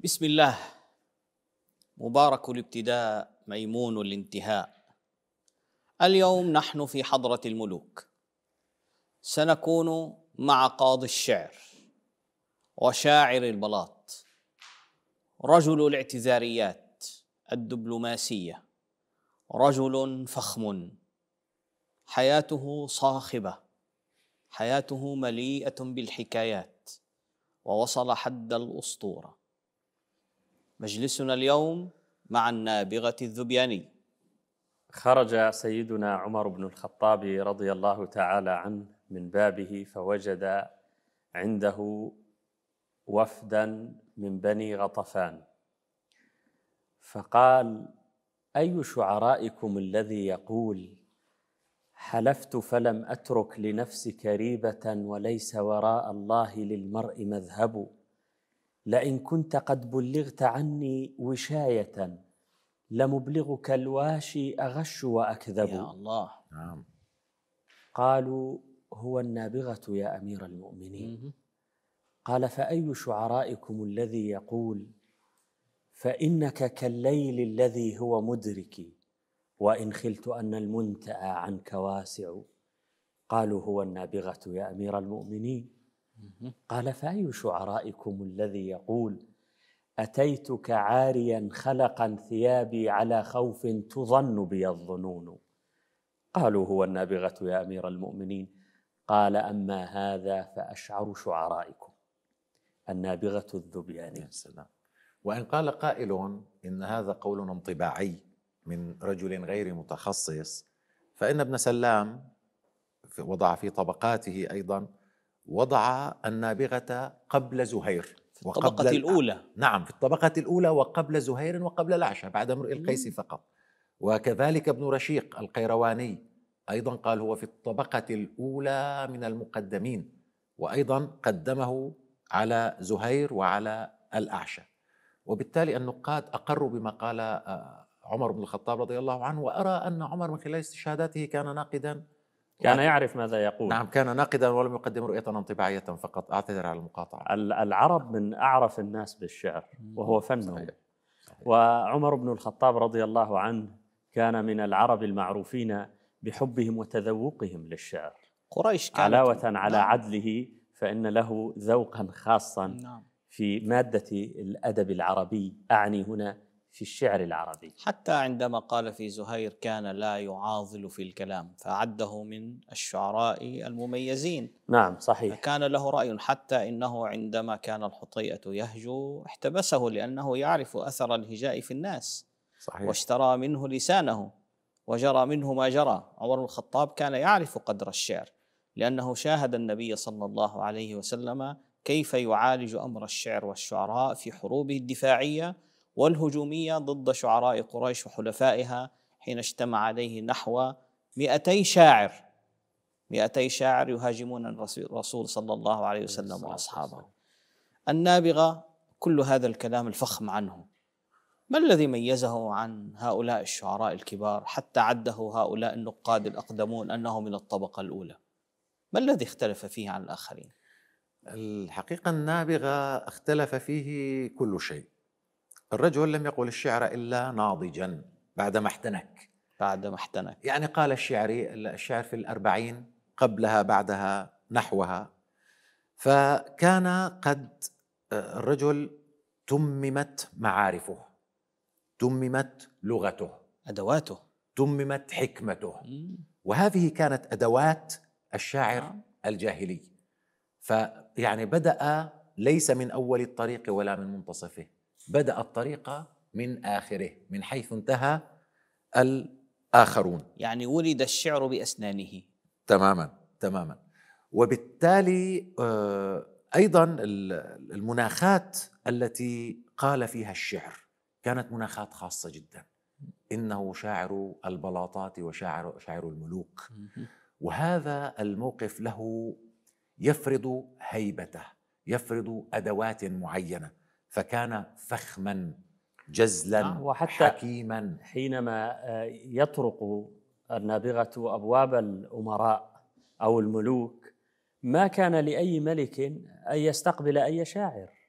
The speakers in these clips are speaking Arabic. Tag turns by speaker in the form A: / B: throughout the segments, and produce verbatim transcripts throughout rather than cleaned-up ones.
A: بسم الله. مبارك الابتداء ميمون الانتهاء. اليوم نحن في حضرة الملوك، سنكون مع قاضي الشعر وشاعر البلاط، رجل الاعتذاريات الدبلوماسية، رجل فخم، حياته صاخبة، حياته مليئة بالحكايات ووصل حد الأسطورة. مجلسنا اليوم مع النابغة الذبياني.
B: خرج سيدنا عمر بن الخطاب رضي الله تعالى عنه من بابه فوجد عنده وفدا من بني غطفان، فقال: أي شعرائكم الذي يقول: حلفت فلم أترك لنفسك ريبة وليس وراء الله للمرء مذهب، لئن كنت قد بلغت عني وشاية لمبلغك الواشي أغش وأكذب.
A: يا الله.
B: نعم. قالوا: هو النابغة يا أمير المؤمنين. قال: فأي شعرائكم الذي يقول: فإنك كالليل الذي هو مدرك وإن خلت أن المنتأى عنك واسع. قالوا: هو النابغة يا أمير المؤمنين. قال: فأي شعرائكم الذي يقول: أتيتك عاريا خلقا ثيابي على خوف تظن بي الظنون. قالوا: هو النابغة يا أمير المؤمنين. قال: أما هذا فأشعر شعرائكم النابغة الذبياني.
C: يا سلام. وإن قال قائل إن هذا قول انطباعي من رجل غير متخصص، فإن ابن سلام وضع في طبقاته أيضا وضع النابغة قبل زهير
A: في الطبقة الأولى.
C: نعم، في الطبقة الأولى وقبل زهير وقبل الأعشى بعد امرئ القيس فقط. وكذلك ابن رشيق القيرواني أيضا قال هو في الطبقة الأولى من المقدمين، وأيضا قدمه على زهير وعلى الأعشى. وبالتالي النقاد أقروا بما قال عمر بن الخطاب رضي الله عنه، وأرى أن عمر من خلال استشهاداته كان ناقدا،
B: كان يعرف ماذا يقول.
C: نعم، كان ناقدا ولم يقدم رؤية انطباعية فقط. أعتذر على المقاطعة.
B: العرب من أعرف الناس بالشعر وهو فنه. وعمر بن الخطاب رضي الله عنه كان من العرب المعروفين بحبهم وتذوقهم للشعر.
A: قريش كانت
B: علاوة على
A: نعم.
B: عدله، فإن له ذوقا خاصا
A: نعم.
B: في مادة الأدب العربي، أعني هنا في الشعر العربي.
A: حتى عندما قال في زهير كان لا يعاضل في الكلام، فعده من الشعراء المميزين.
B: نعم صحيح.
A: فكان له رأي، حتى إنه عندما كان الحطيئة يهجو احتبسه لأنه يعرف أثر الهجاء في الناس.
C: صحيح.
A: واشترى منه لسانه وجرى منه ما جرى. عمر بن الخطاب كان يعرف قدر الشعر لأنه شاهد النبي صلى الله عليه وسلم كيف يعالج أمر الشعر والشعراء في حروبه الدفاعية والهجومية ضد شعراء قريش وحلفائها، حين اجتمع عليه نحو مئتي شاعر مئتي شاعر يهاجمون الرسول صلى الله عليه وسلم وأصحابه. النابغة كل هذا الكلام الفخم عنه، ما الذي ميزه عن هؤلاء الشعراء الكبار حتى عده هؤلاء النقاد الأقدمون أنه من الطبقة الأولى؟ ما الذي اختلف فيه عن الآخرين؟
C: الحقيقة النابغة اختلف فيه كل شيء. الرجل لم يقل الشعر إلا ناضجا بعدما احتنك
A: بعدما احتنك
C: يعني قال الشعري الشعر في الأربعين، قبلها بعدها نحوها. فكان قد الرجل تممت معارفه، تممت لغته،
A: أدواته،
C: تممت حكمته. وهذه كانت أدوات الشاعر
A: آه.
C: الجاهلي. فيعني بدأ ليس من أول الطريق ولا من منتصفه، بدأ الطريق من آخره، من حيث انتهى الآخرون.
A: يعني ولد الشعر بأسنانه.
C: تماما تماما. وبالتالي أيضا المناخات التي قال فيها الشعر كانت مناخات خاصة جدا. إنه شاعر البلاطات وشاعر شاعر الملوك، وهذا الموقف له يفرض هيبته، يفرض أدوات معينة، فكان فخما جزلا
B: وحتى
C: حكيما.
B: حينما يطرق النابغة أبواب الأمراء أو الملوك ما كان لأي ملك أن يستقبل أي شاعر،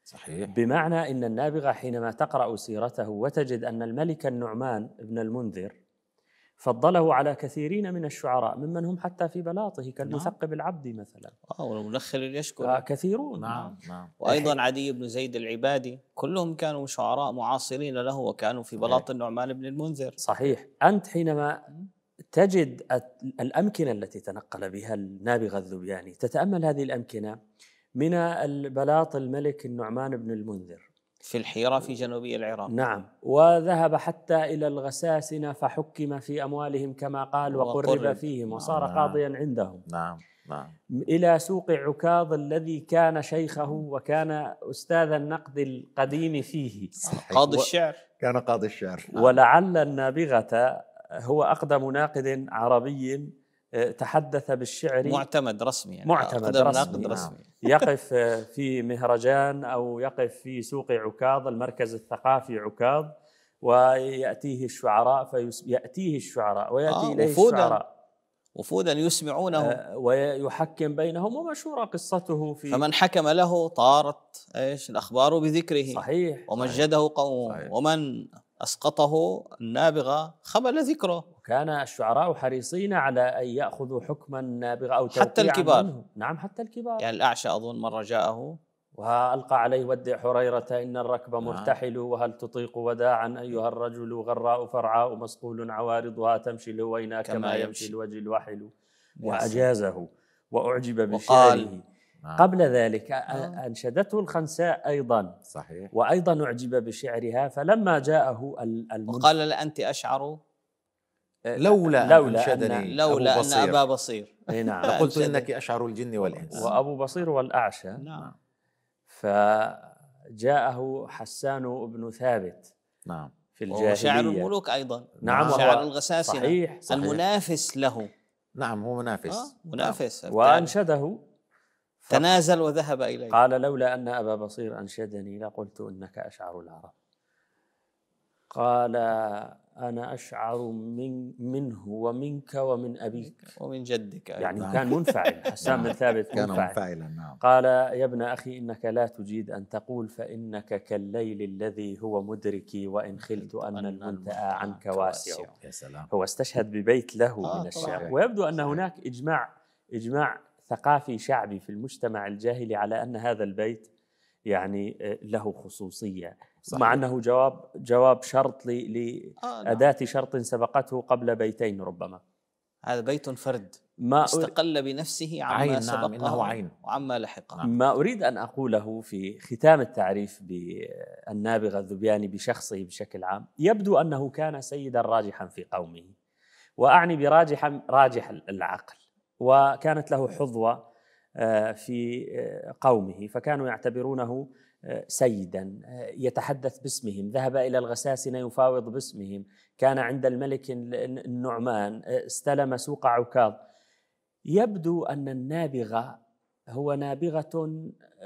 C: صحيح.
B: بمعنى أن النابغة حينما تقرأ سيرته وتجد أن الملك النعمان ابن المنذر فضله على كثيرين من الشعراء ممن هم حتى في بلاطه كالمثقب العبدي مثلا
A: آه والمنخل اليشكري
B: كثيرون.
C: نعم نعم.
A: وأيضا عدي بن زيد العبادي، كلهم كانوا شعراء معاصرين له وكانوا في بلاط النعمان بن المنذر.
B: صحيح. أنت حينما تجد الأمكنة التي تنقل بها النابغة الذبياني، تتأمل هذه الأمكنة من البلاط الملك النعمان بن المنذر
A: في الحيرة في جنوبي العراق.
B: نعم. وذهب حتى إلى الغساسنة فحكم في أموالهم كما قال وقرب فيهم وصار
C: نعم.
B: قاضيا عندهم.
C: نعم نعم.
B: إلى سوق عكاظ الذي كان شيخه وكان أستاذ النقد القديم فيه.
C: صحيح.
A: قاضي الشعر.
C: كان قاضي الشعر.
B: ولعل النابغة هو أقدم ناقد عربي تحدث بالشعر
A: معتمد رسمي، يعني
B: معتمد رسمي.
A: رسمي.
B: يقف في مهرجان أو يقف في سوق عكاظ المركز الثقافي عكاظ ويأتيه الشعراء فيأتيه الشعراء ويأتي
A: آه
B: إليه
A: وفودا
B: الشعراء
A: وفودا يسمعونه
B: آه ويحكم بينهم. ومشهورة قصته في
A: فمن حكم له طارت ايش الأخبار بذكره.
B: صحيح.
A: ومجده قومه، ومن أسقطه النابغة خبل ذكره.
B: كان الشعراء حريصين على أن يأخذوا حكم النابغة أو
A: حتى الكبار
B: منه. نعم حتى الكبار.
A: يعني الأعشى أظن مرة جاءه
B: وألقى عليه ودع حريرة إن الركب مرتحل وهل تطيق وداعا أيها الرجل غراء فرعاء مسقول عوارضها تمشي لهوينا كما يمشي الوجه الوحل. وأجازه وأعجب بشعره. قبل ذلك أنشدته الخنساء أيضا.
C: صحيح.
B: وأيضا أعجب بشعرها فلما جاءه المنشد
A: وقال لأنت أشعر
C: لولا
B: لولا
C: أنشدني
A: أن لولا أن أبا بصير.
B: نعم.
C: لقلت إنك أشعر الجن والإنس.
B: وأبو بصير والأعشى.
A: نعم.
B: فجاءه حسان بن ثابت.
C: نعم.
B: في الجاهلية.
A: وشاعر الملوك أيضا.
B: نعم.
A: شاعر الغساسنة.
B: صحيح.
C: صحيح.
A: المنافس له.
C: نعم هو منافس.
A: آه منافس.
B: نعم. وأنشده
A: تنازل وذهب إليه.
B: قال لولا أن أبا بصير أنشدني لقلت إنك أشعر العرب. قال أنا أشعر من منه ومنك ومن أبيك
A: ومن جدك.
B: يعني
C: نعم.
B: كان منفعل. حسان بن ثابت
C: كان
B: منفعل.
C: منفعلا. نعم.
B: قال يا ابن أخي إنك لا تجيد أن تقول فإنك كالليل الذي هو مدركي وإن خلت أن المنتهى عنك واسع.
C: يا سلام.
B: هو استشهد ببيت له
A: آه
B: من الشعر.
A: طبعا.
B: ويبدو أن هناك إجماع إجماع ثقافي شعبي في المجتمع الجاهلي على أن هذا البيت يعني له خصوصية. صحيح. مع أنه جواب جواب شرط لأداة شرط سبقته قبل بيتين ربما.
A: هذا بيت فرد
B: ما
A: استقل بنفسه عما
C: عين.
A: سبقه.
C: نعم إنه عين.
A: وعما لحقه.
B: ما أريد أن أقوله في ختام التعريف بالنابغة الذبياني بشخصه بشكل عام، يبدو أنه كان سيدا راجحا في قومه، وأعني براجحا راجح العقل، وكانت له حظوة في قومه فكانوا يعتبرونه سيدا يتحدث باسمهم. ذهب إلى الغساسنة يفاوض باسمهم. كان عند الملك النعمان. استلم سوق عكاظ. يبدو أن النابغة هو نابغة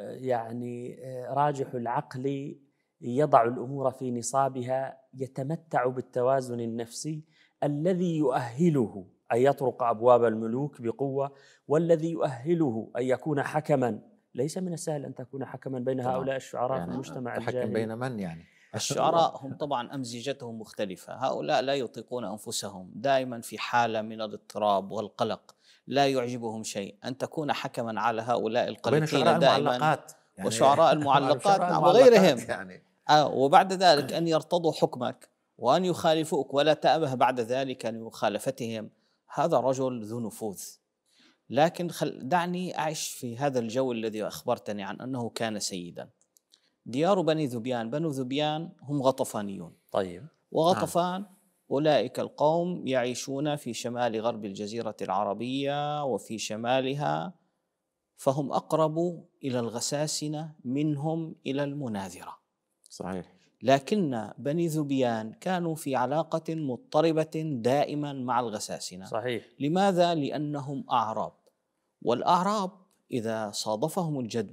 B: يعني راجح العقل يضع الأمور في نصابها، يتمتع بالتوازن النفسي الذي يؤهله أن يطرق أبواب الملوك بقوة، والذي يؤهله أن يكون حكما. ليس من السهل أن تكون حكما بين هؤلاء الشعراء
C: يعني
B: في المجتمع
C: الجاهلي.
B: الجاهلي.
C: بين من يعني؟
A: الشعراء هم طبعا أمزجتهم مختلفة. هؤلاء لا يطيقون أنفسهم، دائما في حالة من الاضطراب والقلق، لا يعجبهم شيء. أن تكون حكما على هؤلاء القلقين دائما يعني وشعراء المعلقات نعم وغيرهم يعني. آه وبعد ذلك أن يرتضوا حكمك وأن يخالفوك ولا تأبه بعد ذلك أن مخالفتهم. هذا رجل ذو نفوذ. لكن خل دعني أعيش في هذا الجو الذي أخبرتني عن أنه كان سيدا. ديار بني ذبيان، بنو ذبيان هم غطفانيون.
B: طيب.
A: وغطفان أولئك القوم يعيشون في شمال غرب الجزيرة العربية وفي شمالها، فهم أقرب إلى الغساسنة منهم إلى المناذرة.
C: صحيح.
A: لكن بني ذبيان كانوا في علاقة مضطربة دائما مع الغساسنة.
B: صحيح.
A: لماذا؟ لأنهم أعراب، والأعراب إذا صادفهم الجدب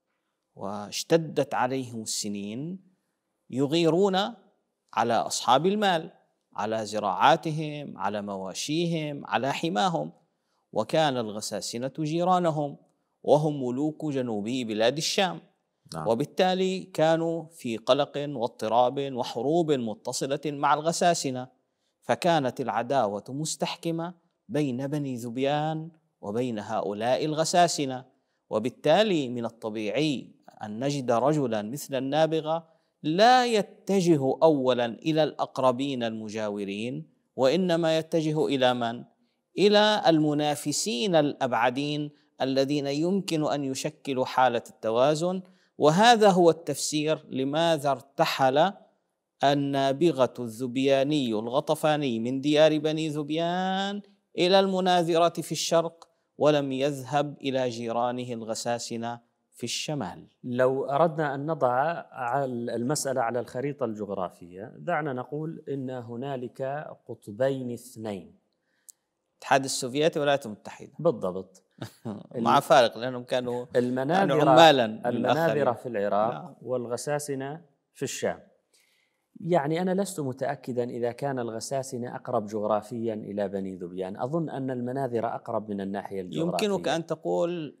A: واشتدت عليهم السنين يغيرون على أصحاب المال، على زراعاتهم، على مواشيهم، على حماهم. وكان الغساسنة جيرانهم وهم ملوك جنوبي بلاد الشام. نعم. وبالتالي كانوا في قلق واضطراب وحروب متصلة مع الغساسنة، فكانت العداوة مستحكمة بين بني ذبيان وبين هؤلاء الغساسنة. وبالتالي من الطبيعي أن نجد رجلا مثل النابغة لا يتجه أولا إلى الأقربين المجاورين، وإنما يتجه إلى من؟ إلى المنافسين الأبعدين الذين يمكن أن يشكلوا حالة التوازن. وهذا هو التفسير لماذا ارتحل النابغة الذبياني الغطفاني من ديار بني ذبيان إلى المناذرة في الشرق، ولم يذهب إلى جيرانه الغساسنة في الشمال.
B: لو أردنا أن نضع المسألة على الخريطة الجغرافية، دعنا نقول إن هنالك قطبين اثنين،
A: الاتحاد السوفيتي والولايات المتحدة
B: بالضبط.
A: مع فارق لأنهم كانوا
B: المناذرة
A: عمالا
B: المناذرة في العراق
A: لا.
B: والغساسنة في الشام. يعني أنا لست متأكدا إذا كان الغساسنة أقرب جغرافيا إلى بني ذبيان، أظن أن المناذرة أقرب من الناحية الجغرافية.
A: يمكنك أن تقول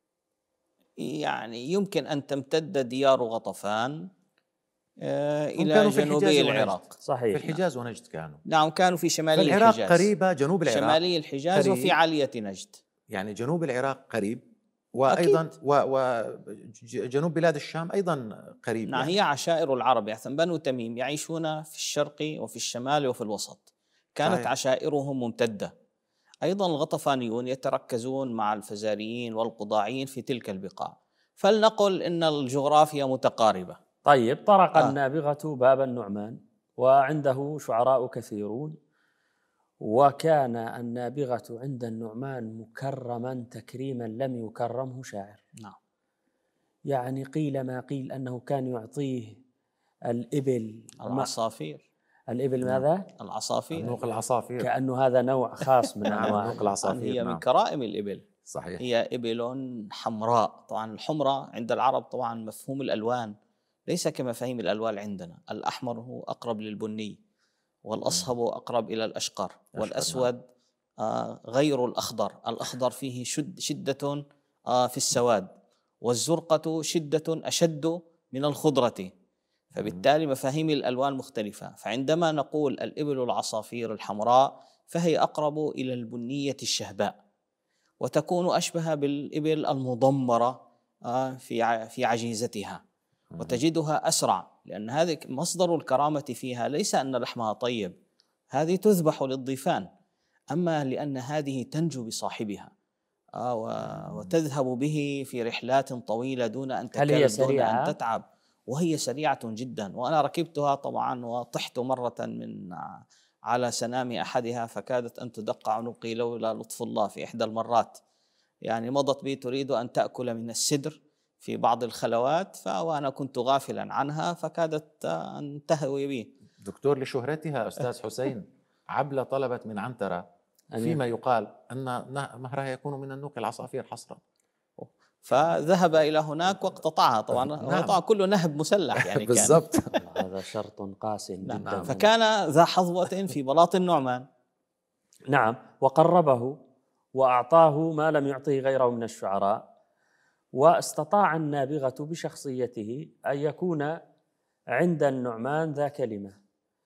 A: يعني يمكن أن تمتد ديار غطفان إلى جنوبي العراق.
B: صحيح.
C: في الحجاز ونجد كانوا.
A: نعم كانوا في شمالي
C: العراق
A: الحجاز
C: قريبة، جنوب العراق
A: شمالي الحجاز قريب. وفي عالية نجد،
C: يعني جنوب العراق قريب، وأيضا وجنوب بلاد الشام أيضا قريب.
A: نعم يعني. هي عشائر العرب، يعني بنو تميم يعيشون في الشرق وفي الشمال وفي الوسط، كانت صحيح. عشائرهم ممتدة. أيضا الغطفانيون يتركزون مع الفزاريين والقضاعيين في تلك البقاع، فلنقل إن الجغرافيا متقاربة.
B: طيب، طرق آه. النابغة باب النعمان وعنده شعراء كثيرون، وكان النابغة عند النعمان مكرما تكريما لم يكرمه شاعر.
A: نعم.
B: يعني قيل ما قيل أنه كان يعطيه الإبل
A: العصافير.
B: الإبل ماذا؟
A: العصافير،
C: النوق العصافير،
B: كأنه هذا نوع خاص من أنواع
C: النوق العصافير.
A: هي من كرائم الإبل.
C: صحيح.
A: هي إبل حمراء. طبعا الحمرة عند العرب طبعا مفهوم الألوان ليس كمفاهيم الألوان عندنا. الأحمر هو أقرب للبني، والأصهب أقرب إلى الأشقر، والأسود آه غير الأخضر. الأخضر فيه شد شدة آه في السواد، والزرقة شدة أشد من الخضرة. فبالتالي مفاهيم الألوان مختلفة. فعندما نقول الإبل العصافير الحمراء فهي أقرب إلى البنية الشهباء، وتكون أشبه بالإبل المضمرة آه في في عجيزتها، وتجدها أسرع، لأن هذه مصدر الكرامة فيها ليس أن لحمها طيب، هذه تذبح للضيفان، أما لأن هذه تنجو بصاحبها آه وتذهب به في رحلات طويلة دون أن تكاد دون أن تتعب، وهي سريعة جدا. وأنا ركبتها طبعا وطحت مرة من على سنام أحدها فكادت أن تدق عنقي لولا لطف الله في إحدى المرات. يعني مضت بي تريد أن تأكل من السدر في بعض الخلوات، وأنا كنت غافلا عنها فكادت أن تهوي بي.
C: دكتور، لشهرتها أستاذ حسين، عبلة طلبت من عنترة فيما يقال أن مهرها يكون من النوق العصافير حصرا،
A: فذهب إلى هناك واقتطعها. طبعا نعم. طبعا كله نهب مسلح يعني
C: بالضبط.
B: هذا شرط قاس جدا.
A: نعم. فكان ذا حظوة في بلاط النعمان.
B: نعم، وقربه وأعطاه ما لم يعطيه غيره من الشعراء، واستطاع النابغة بشخصيته أن يكون عند النعمان ذا كلمة.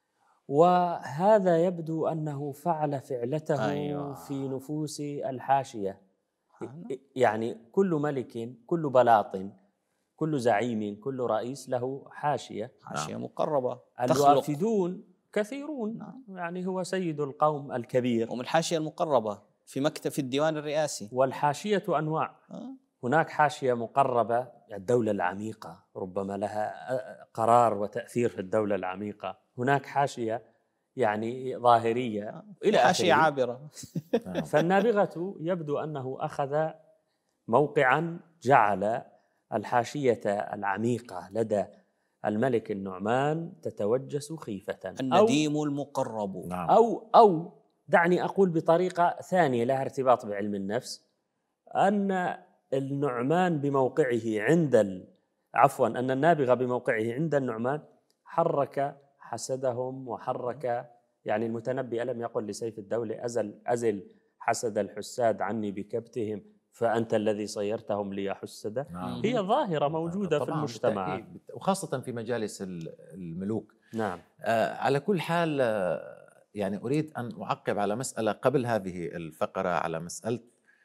B: وهذا يبدو أنه فعل فعلته أيوة. في نفوس الحاشية. يعني كل ملك، كل بلاط، كل زعيم، كل رئيس له حاشية
A: حاشية مقربة.
B: الوافدون كثيرون. نعم. يعني هو سيد القوم الكبير،
A: ومن الحاشية المقربة في مكتب في الديوان الرئاسي.
B: والحاشية أنواع. أه؟ هناك حاشية مقربة، الدولة العميقة ربما لها قرار وتأثير في الدولة العميقة. هناك حاشية يعني ظاهرية إلى
A: حاشية عابرة.
B: فالنابغة يبدو أنه أخذ موقعا جعل الحاشية العميقة لدى الملك النعمان تتوجس خيفة،
A: النديم أو المقرب.
B: أو أو دعني أقول بطريقة ثانية لها ارتباط بعلم النفس، أن النعمان بموقعه عند ال... عفوا أن النابغة بموقعه عند النعمان حرك حسدهم، وحرك يعني المتنبي ألم يقل لسيف الدولة أزل أزل حسد الحساد عني بكبتهم فأنت الذي صيرتهم لي حسدا.
C: نعم.
B: هي ظاهرة موجودة في المجتمع،
C: بالتأكيد. وخاصة في مجالس الملوك.
B: نعم.
C: آه على كل حال، آه يعني أريد أن أعقب على مسألة قبل هذه الفقرة، على مسألة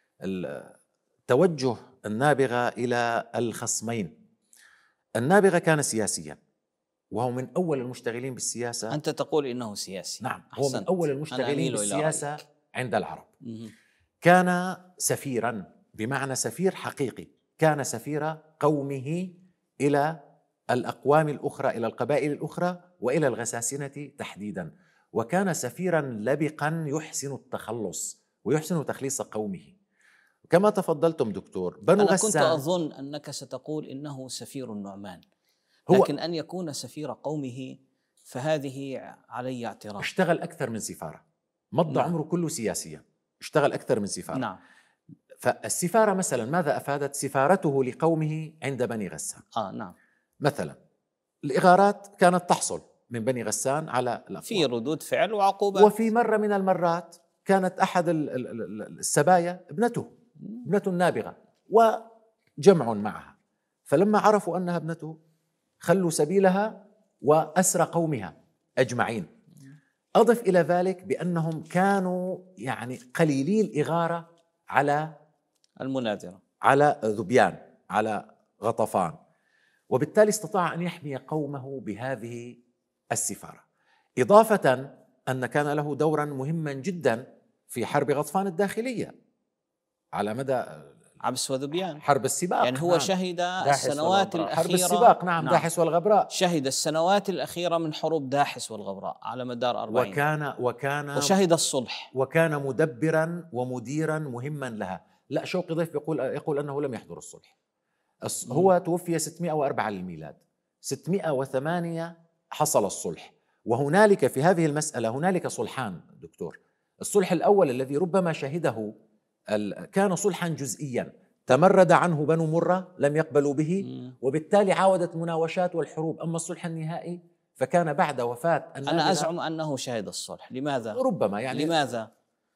C: توجه النابغة إلى الخصمين. النابغة كان سياسيا، وهو من أول المشتغلين بالسياسة.
A: أنت تقول إنه سياسي.
C: نعم، هو من أول المشتغلين بالسياسة عند العرب. كان سفيرا، بمعنى سفير حقيقي، كان سفير قومه إلى الأقوام الأخرى، إلى القبائل الأخرى وإلى الغساسنة تحديدا. وكان سفيرا لبقا يحسن التخلص ويحسن تخليص قومه. كما تفضلتم دكتور، بنو
A: أنا
C: غسان،
A: كنت أظن أنك ستقول إنه سفير النعمان، لكن أن يكون سفير قومه فهذه علي اعتراض.
C: اشتغل أكثر من سفارة، مضى نعم. عمره كله سياسيا، اشتغل أكثر من سفارة.
A: نعم.
C: فالسفارة مثلا ماذا أفادت؟ سفارته لقومه عند بني غسان.
A: آه نعم.
C: مثلا الإغارات كانت تحصل من بني غسان على الأقوام،
A: في ردود فعل وعقوبات.
C: وفي مرة من المرات كانت أحد السبايا ابنته، ابنة النابغة، وجمع معها، فلما عرفوا أنها ابنته خلوا سبيلها وأسرى قومها أجمعين. أضف إلى ذلك بأنهم كانوا يعني قليلي الإغارة على
A: المناذرة،
C: على ذبيان، على غطفان، وبالتالي استطاع أن يحمي قومه بهذه السفارة. إضافة أن كان له دورا مهما جدا في حرب غطفان الداخلية على مدى
A: عبس وذبيان،
C: حرب السباق.
A: يعني هو
C: نعم.
A: شهد السنوات الأخيرة،
C: حرب السباق. نعم. نعم. داحس والغبراء،
A: شهد السنوات الأخيرة من حروب داحس والغبراء على مدار أربعين،
C: وكان وكان
A: وشهد الصلح،
C: وكان مدبرا ومديرا مهما لها. لا، شوقي ضيف يقول يقول أنه لم يحضر الصلح. هو توفي ستمائة وأربعة للميلاد، ستمائة وثمانية حصل الصلح. وهنالك في هذه المسألة هنالك صلحان دكتور. الصلح الأول الذي ربما شهده كان صلحا جزئيا، تمرد عنه بنو مرة، لم يقبلوا به، وبالتالي عاودت مناوشات والحروب. أما الصلح النهائي فكان بعد وفاة النابغة.
A: أنا أزعم أنه شهد الصلح. لماذا؟
C: ربما يعني
A: لماذا؟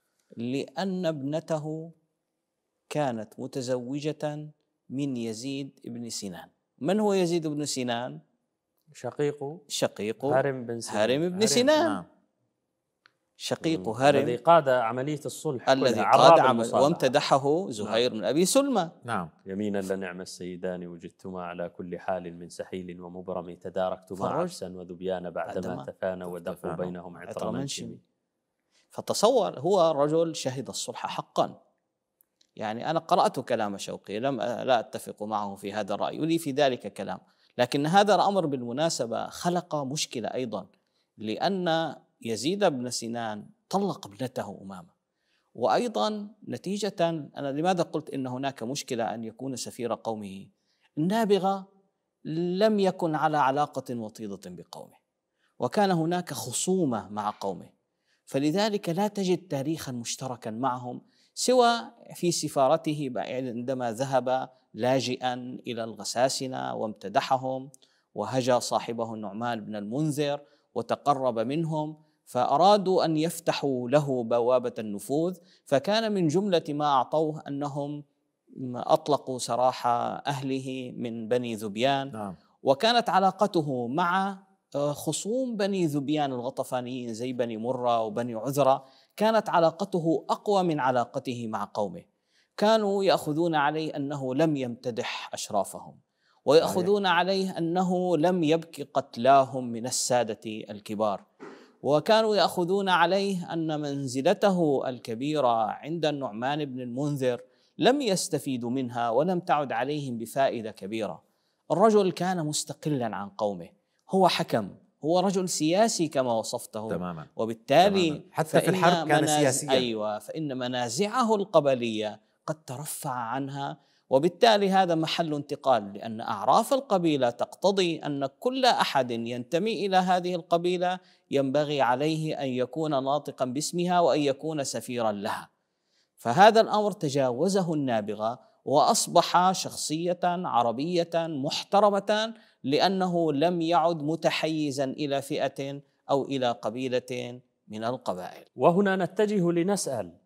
A: لأن ابنته كانت متزوجة من يزيد بن سنان. من هو يزيد بن سنان؟
B: شقيق
A: شقيق
B: هارم بن سنان.
A: هارم بن سنان.
C: نعم.
A: شقيق هارم
B: الذي قاد عملية الصلح،
A: الذي قاد عمل وامتدحه زهير نعم. من أبي سلمى.
C: نعم.
B: يمينا لنعم السيدان وجدتما على كل حال من سحيل ومبرم، تداركتما عبسا وذبيان بعدما تفانى ودقوا بينهم عطر منشم.
A: فتصور، هو رجل شهد الصلح حقا. يعني أنا قرأت كلام شوقي، لم لا أتفق معه في هذا الرأي، ولي في ذلك كلام، لكن هذا الأمر بالمناسبة خلق مشكلة أيضا، لأن يزيد بن سنان طلق ابنته أمامة. وأيضا نتيجة، أنا لماذا قلت إن هناك مشكلة أن يكون سفير قومه؟ النابغة لم يكن على علاقة وطيدة بقومه، وكان هناك خصومة مع قومه، فلذلك لا تجد تاريخا مشتركا معهم سوى في سفارته عندما ذهب لاجئا إلى الغساسنة وامتدحهم وهجا صاحبه النعمان بن المنذر وتقرب منهم، فأرادوا أن يفتحوا له بوابة النفوذ، فكان من جملة ما أعطوه أنهم أطلقوا سراح أهله من بني ذبيان.
C: نعم.
A: وكانت علاقته مع خصوم بني ذبيان الغطفانيين زي بني مرة وبني عذرة كانت علاقته أقوى من علاقته مع قومه. كانوا يأخذون عليه أنه لم يمتدح أشرافهم، ويأخذون عليه أنه لم يبكي قتلاهم من السادة الكبار، وكانوا يأخذون عليه أن منزلته الكبيرة عند النعمان بن المنذر لم يستفيدوا منها ولم تعد عليهم بفائدة كبيرة. الرجل كان مستقلا عن قومه، هو حكم، هو رجل سياسي كما وصفته
C: تماما.
A: وبالتالي
C: تماما. حتى في الحرب كان سياسيا.
A: أيوة، فإن منازعه القبلية قد ترفع عنها، وبالتالي هذا محل انتقال، لأن أعراف القبيلة تقتضي أن كل أحد ينتمي إلى هذه القبيلة ينبغي عليه أن يكون ناطقا باسمها وأن يكون سفيرا لها. فهذا الأمر تجاوزه النابغة وأصبح شخصية عربية محترمة، لأنه لم يعد متحيزا إلى فئة أو إلى قبيلة من القبائل.
B: وهنا نتجه لنسأل،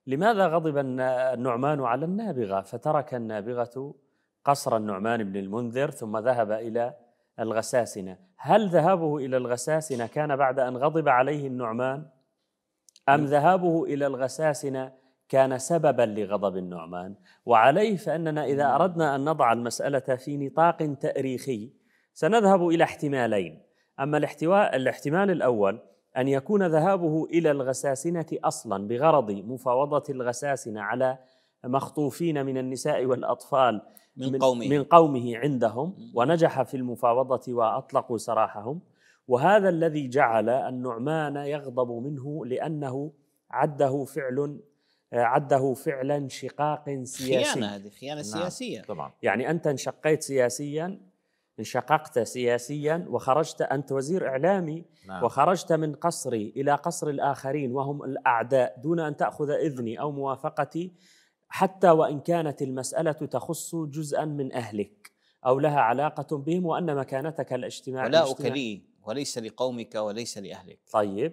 B: لماذا غضب النعمان على النابغة فترك النابغة قصر النعمان بن المنذر ثم ذهب إلى الغساسنة؟ هل ذهابه إلى الغساسنة كان بعد أن غضب عليه النعمان، أم ذهابه إلى الغساسنة كان سببا لغضب النعمان؟ وعليه فإننا إذا أردنا أن نضع المسألة في نطاق تاريخي سنذهب إلى احتمالين. أما الاحتمال الأول أن يكون ذهابه إلى الغساسنة أصلا بغرض مفاوضة الغساسنة على مخطوفين من النساء والأطفال
A: من قومه,
B: من قومه عندهم، ونجح في المفاوضة وأطلقوا سراحهم، وهذا الذي جعل النعمان يغضب منه لأنه عده فعل عده فعلا شقاق سياسي.
A: خيانة، هذه خيانة سياسية.
C: نعم. طبعا.
B: يعني أنت انشقيت سياسيا، انشققت سياسيا وخرجت أنت وزير إعلامي. نعم. وخرجت من قصري إلى قصر الآخرين وهم الأعداء دون أن تأخذ إذني أو موافقتي، حتى وإن كانت المسألة تخص جزءا من أهلك أو لها علاقة بهم، وأن مكانتك الاجتماعية
A: ولاؤك لي وليس لقومك وليس لأهلك.
B: طيب،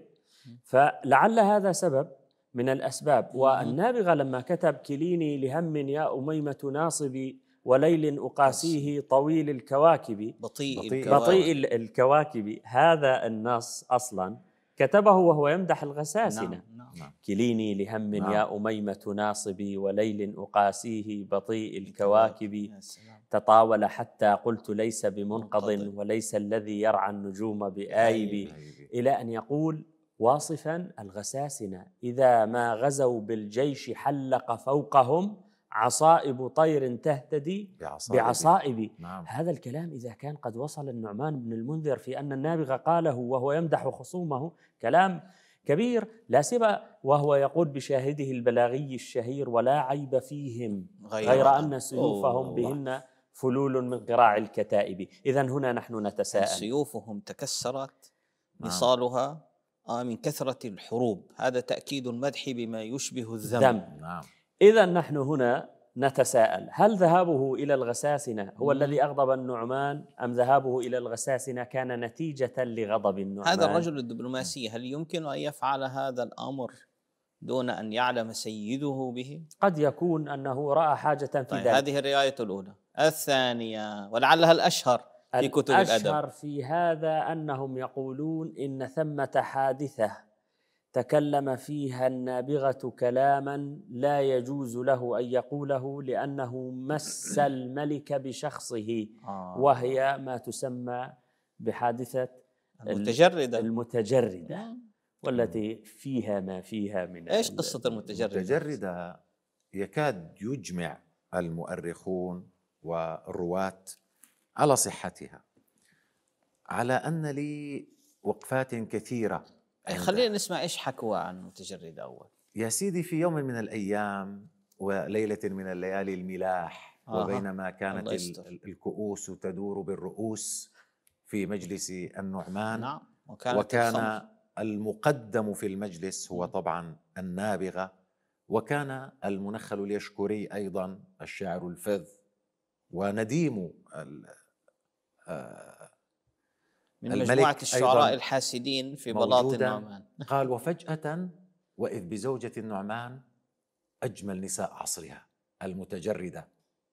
B: فلعل هذا سبب من الأسباب. والنابغة لما كتب كليني لهم يا أميمة ناصبي وليل أقاسيه طويل الكواكب
A: بطيء,
B: بطيء, بطيء الكواكب، هذا النص أصلا كتبه وهو يمدح الغساسنة.
A: نعم. نعم.
B: كليني لهم نعم. يا أميمة ناصبي وليل أقاسيه بطيء الكواكب، تطاول حتى قلت ليس بمنقض وليس الذي يرعى النجوم بآيب، إلى أن يقول واصفا الغساسنة إذا ما غزوا بالجيش حلق فوقهم عصائب طير تهتدي بعصائب, بعصائب.
C: نعم.
B: هذا الكلام إذا كان قد وصل النعمان بن المنذر في أن النابغة قاله وهو يمدح خصومه، كلام كبير، لا سيما وهو يقول بشاهده البلاغي الشهير ولا عيب فيهم غير, غير أن سيوفهم بهن فلول من قراع الكتائب. إذن هنا نحن نتساءل،
A: سيوفهم تكسرت نصالها آه من كثرة الحروب، هذا تأكيد المدح بما يشبه الذم.
C: نعم.
B: إذن نحن هنا نتساءل، هل ذهابه إلى الغساسنة هو مم. الذي أغضب النعمان، أم ذهابه إلى الغساسنة كان نتيجة لغضب النعمان؟
A: هذا الرجل الدبلوماسي هل يمكن أن يفعل هذا الأمر دون أن يعلم سيده به؟
B: قد يكون أنه رأى حاجة في
A: طيب
B: ذلك.
A: هذه الرواية الأولى. الثانية ولعلها الأشهر في كتب الأدب،
B: الأشهر في هذا أنهم يقولون إن ثمة حادثة تكلم فيها النابغة كلاما لا يجوز له أن يقوله لأنه مس الملك بشخصه، آه. وهي ما تسمى بحادثة
A: المتجردة
B: المتجردة والتي فيها ما فيها من
A: إيش قصة المتجردة؟
C: المتجردة يكاد يجمع المؤرخون والرواة على صحتها، على أن لي وقفات كثيرة.
A: خلينا نسمع إيش حكوا عن المتجردة أول.
C: يا سيدي، في يوم من الأيام وليلة من الليالي الملاح، آه. وبينما كانت الكؤوس تدور بالرؤوس في مجلس النعمان،
A: نعم.
C: وكان الخمر. المقدم في المجلس هو طبعا النابغة، وكان المنخل اليشكري أيضا الشاعر الفذ ونديم
A: من مجموعة الشعراء الحاسدين في بلاط النعمان.
C: قال: وفجأة وإذ بزوجة النعمان أجمل نساء عصرها المتجردة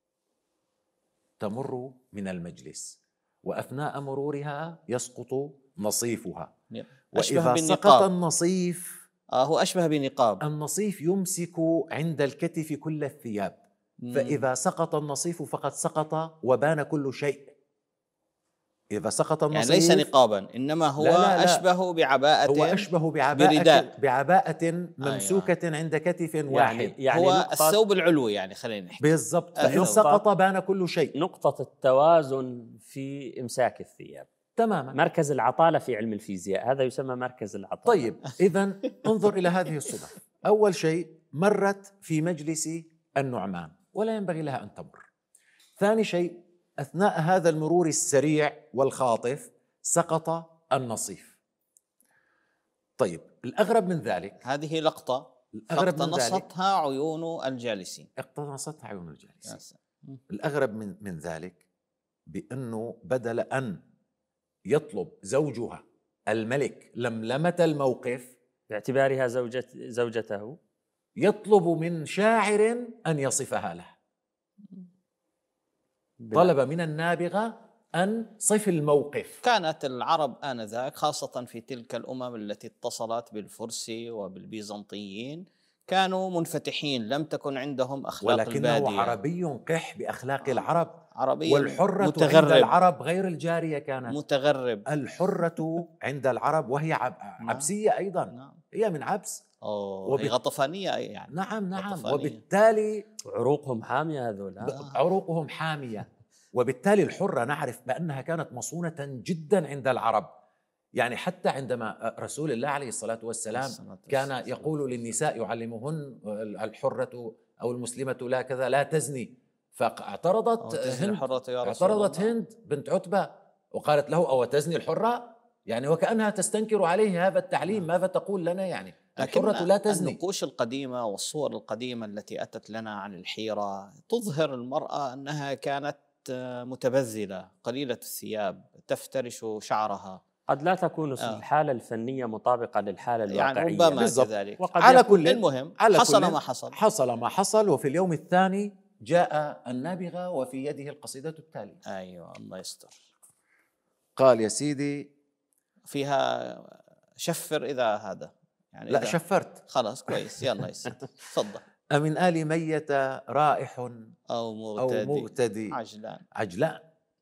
C: تمر من المجلس، وأثناء مرورها يسقط نصيفها، وإذا سقط النصيف
A: آه هو أشبه بنقاب،
C: النصيف يمسك عند الكتف كل الثياب، مم. فإذا سقط النصيف فقد سقط وبان كل شيء. إذا سقط النصيف
A: يعني ليس نقابا، إنما هو لا لا لا. أشبه بعباءة،
C: هو أشبه بعباءة, بعباءة ممسوكة أيوة. عند كتف
A: يعني
C: واحد،
A: يعني هو الثوب العلوي، يعني خلينا نحكي
C: بالضبط. فإن سقط بان كل شيء.
B: نقطة التوازن في إمساك الثياب
C: تماما.
B: مركز العطالة في علم الفيزياء، هذا يسمى مركز العطالة.
C: طيب إذن انظر إلى هذه الصدف. أول شيء مرت في مجلس النعمان ولا ينبغي لها أن تمر. ثاني شيء أثناء هذا المرور السريع والخاطف سقط النصيف. طيب الأغرب من ذلك،
A: هذه لقطة اقتنصتها عيون الجالسين
C: اقتنصتها عيون الجالسين. الأغرب من, من ذلك بأنه بدل أن يطلب زوجها الملك لملمة الموقف
B: باعتبارها زوجة زوجته،
C: يطلب من شاعر أن يصفها له. طلب من النابغة أن صف الموقف.
A: كانت العرب آنذاك خاصة في تلك الأمم التي اتصلت بالفرس وبالبيزنطيين كانوا منفتحين، لم تكن عندهم أخلاق
C: ولكنه
A: البادية.
C: عربي قح بأخلاق العرب.
A: عربي
C: والحرة
A: متغرب.
C: عند العرب غير الجارية كانت
A: متغرب.
C: الحرة عند العرب وهي عب... عبسية أيضا. نعم. هي من عبس.
A: أوه وب... هي غطفانية يعني.
C: نعم نعم
A: غطفانية.
C: وبالتالي
B: عروقهم حامية هذول.
C: آه. عروقهم حامية. وبالتالي الحرة نعرف بأنها كانت مصونة جدا عند العرب. يعني حتى عندما رسول الله عليه الصلاة والسلام كان يقول للنساء يعلمهن الحرة أو المسلمة لا كذا لا تزني، فاعترضت هند اعترضت هند بنت عتبة وقالت له أو تزني الحرة؟ يعني وكأنها تستنكر عليه هذا التعليم. ماذا تقول لنا يعني؟ الحرة لا تزني.
A: النقوش القديمة والصور القديمة التي أتت لنا عن الحيرة تظهر المرأة أنها كانت متبذلة قليلة الثياب تفترش شعرها.
B: قد لا تكون آه. الحالة الفنية مطابقة للحالة الواقعية.
A: يعني ربما كذلك.
C: على كل
A: المهم
C: على
A: حصل
C: كل
A: ما حصل
C: حصل ما حصل. وفي اليوم الثاني جاء النابغة وفي يده القصيدة التالية.
A: أيوة الله يستر.
C: قال يا سيدي
A: فيها شفر إذا هذا يعني
C: لا
A: إذا
C: شفرت
A: خلاص كويس. يلا يا سيدي تفضل.
C: أمن آل مية رائح
A: أو مغتدي,
C: أو مغتدي
A: عجلان
C: عجلان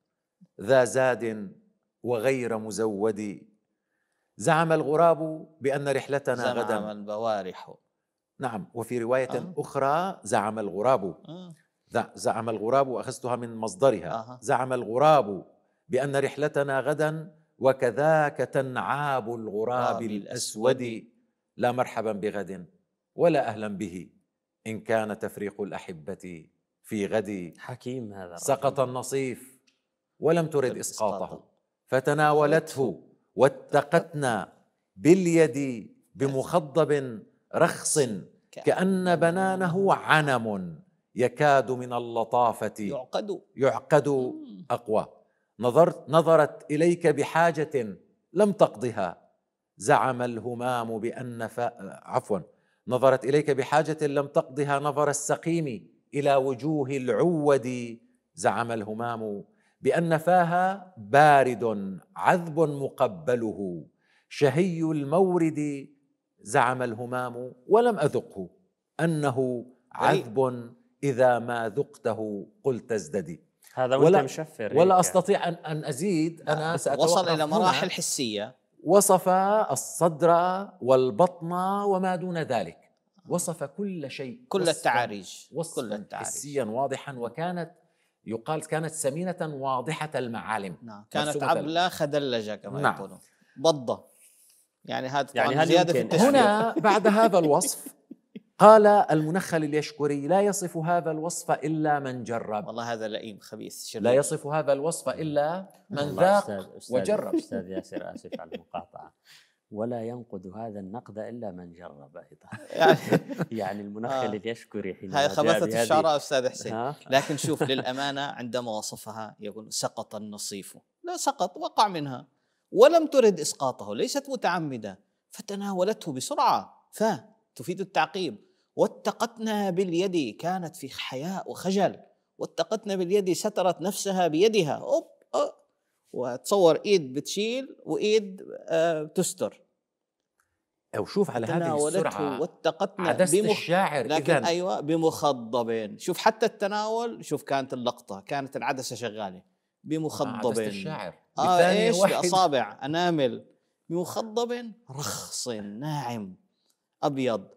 C: ذا زاد وغير مزود. زعم الغراب بأن رحلتنا غدا.
A: زعم البوارح.
C: نعم. وفي رواية آه. أخرى زعم الغراب آه. زعم الغراب وأخذتها من مصدرها آه. زعم الغراب بأن رحلتنا غدا وكذاك تنعاب الغراب الأسود. لا مرحبا بغد ولا أهلا به إن كان تفريق الأحبة في غد.
B: حكيم هذا.
C: سقط النصيف ولم ترد إسقاطه فتناولته واتقتنا باليد بمخضب رخص كأن بنانه عنم يكاد من اللطافة
A: يعقد
C: يعقد أقوى. نظرت نظرت إليك بحاجة لم تقضها. زعم الهمام بأن ف... عفوا نظرت إليك بحاجة لم تقضها نظر السقيم إلى وجوه العود. زعم الهمام بأن فاها بارد عذب مقبله شهي المورد. زعم الهمام ولم أذقه أنه عذب إذا ما ذقته قلت ازددي.
B: هذا وانت ولا مشفر
C: ولا أستطيع أن أن أزيد. أنا
A: وصل إلى مراحل حسية.
C: وصف الصدر والبطن وما دون ذلك. وصف كل شيء
A: كل التعاريج
C: كل التعاريج حسيا واضحا. وكانت يقال كانت سمينة واضحة المعالم.
A: نعم. كانت عبلة خدلجة كما نعم. يقولون ضضة. يعني هذا
B: يعني
A: زيادة في التشبيه.
C: هنا بعد هذا الوصف قال المنخل اليشكري لا يصف هذا الوصف إلا من جرب.
A: والله هذا لئيم خبيث شرير.
C: لا يصف هذا الوصف إلا من ذاق
B: أستاذ أستاذ
C: وجرب.
B: أستاذ ياسر آسف على المقاطعة. ولا ينقد هذا النقد إلا من جرب أيضا. يعني, يعني المنخل آه. اليشكري حين
A: هاي خبثة الشعراء أستاذ حسين. لكن شوف للأمانة عندما وصفها يقول سقط النصيف. لا سقط وقع منها ولم ترد إسقاطه ليست متعمدة فتناولته بسرعة. فتفيد التعقيب. واتقتنا باليد كانت في حياء وخجل. واتقتنا باليد سترت نفسها بيدها. أوب أوب. وتصور إيد بتشيل وإيد آه تستر.
C: أو شوف على هذه السرعة
A: واتقتنا
C: عدست بمخ... الشاعر.
A: لكن إذن. أيوة بمخضب. شوف حتى التناول شوف كانت اللقطة كانت العدسة شغالة بمخضب.
C: عدست الشاعر
A: آه إيش بأصابع أنامل بمخضب رخص ناعم أبيض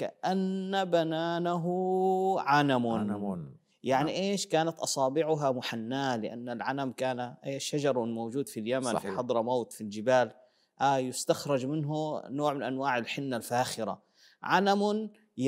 A: كأن بنانه عنم.
C: عنم.
A: يعني نعم. إيش كانت أصابعها محناة لأن العنم كان شجر موجود في اليمن صحيح. في حضرموت في الجبال آه يستخرج منه نوع من أنواع الحنة الفاخرة. عنم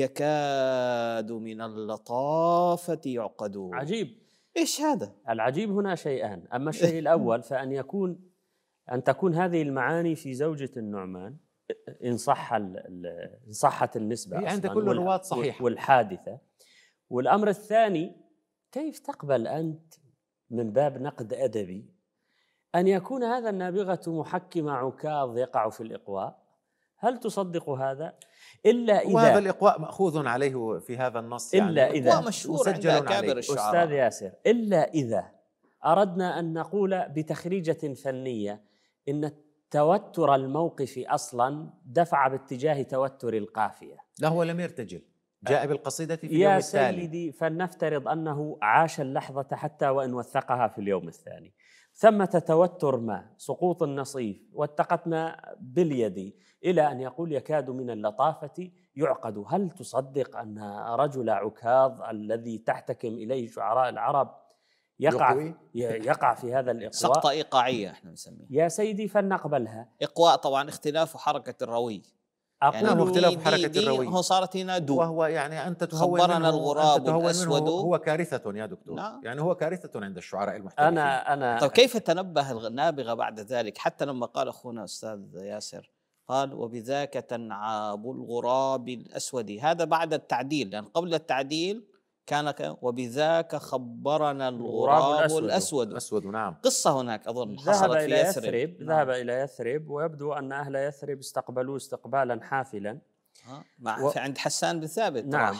A: يكاد من اللطافة يعقد.
B: عجيب.
A: إيش هذا؟
B: العجيب هنا شيئان. أما الشيء الأول فأن يكون أن تكون هذه المعاني في زوجة النعمان إن صح إن صحت النسبة
C: عند كل الرواة صحيح
B: والحادثة. والأمر الثاني كيف تقبل أنت من باب نقد أدبي أن يكون هذا النابغة محكم عكاظ يقع في الإقواء هل تصدق هذا؟ إلا إذا،
C: وهذا الإقواء مأخوذ عليه في هذا النص، يعني
B: إلا إذا
A: مشهور عند أكابر الشعراء.
B: أستاذ ياسر، إلا إذا أردنا أن نقول بتخريجة فنية إن توتر الموقف أصلا دفع باتجاه توتر القافية.
C: لا، هو لم يرتجل، جاء بالقصيدة في اليوم
B: يا
C: التالي.
B: سيدي، فلنفترض أنه عاش اللحظة حتى وإن وثقها في اليوم الثاني. ثمة توتر ما، سقوط النصيف، واتقتنا باليد، إلى أن يقول يكاد من اللطافة يعقد. هل تصدق أن رجل عكاظ الذي تحتكم إليه شعراء العرب يقع يقع في هذا الإقواء؟
A: سقطة إيقاعية احنا نسميها.
B: يا سيدي فلنقبلها.
A: إقواء طبعا اختلاف حركة الروي،
C: يعني
B: أقول
C: اختلاف حركة الروي،
A: هو صارت هنا دو،
C: وهو يعني أنت تهون
A: خبرنا
C: منه،
A: الغراب
C: أنت تهون
A: الأسود،
C: منه، هو كارثة يا دكتور.
A: لا.
C: يعني هو كارثة عند الشعراء المحترفين.
B: أنا أنا
A: طيب كيف تنبه النابغة بعد ذلك؟ حتى لما قال أخونا أستاذ ياسر، قال وبذاك تنعاب الغراب الأسود، هذا بعد التعديل، لأن قبل التعديل كان وبذاك خبرنا الغراب الأسود, الأسود.
C: أسود نعم.
A: قصة هناك أظن
B: ذهب
A: حصلت
B: إلى
A: في يثرب.
B: يثرب
A: نعم.
B: ذهب إلى يثرب، ويبدو أن أهل يثرب استقبلوه استقبالا حافلا
A: مع
B: و...
A: عند حسان بن ثابت.
B: نعم،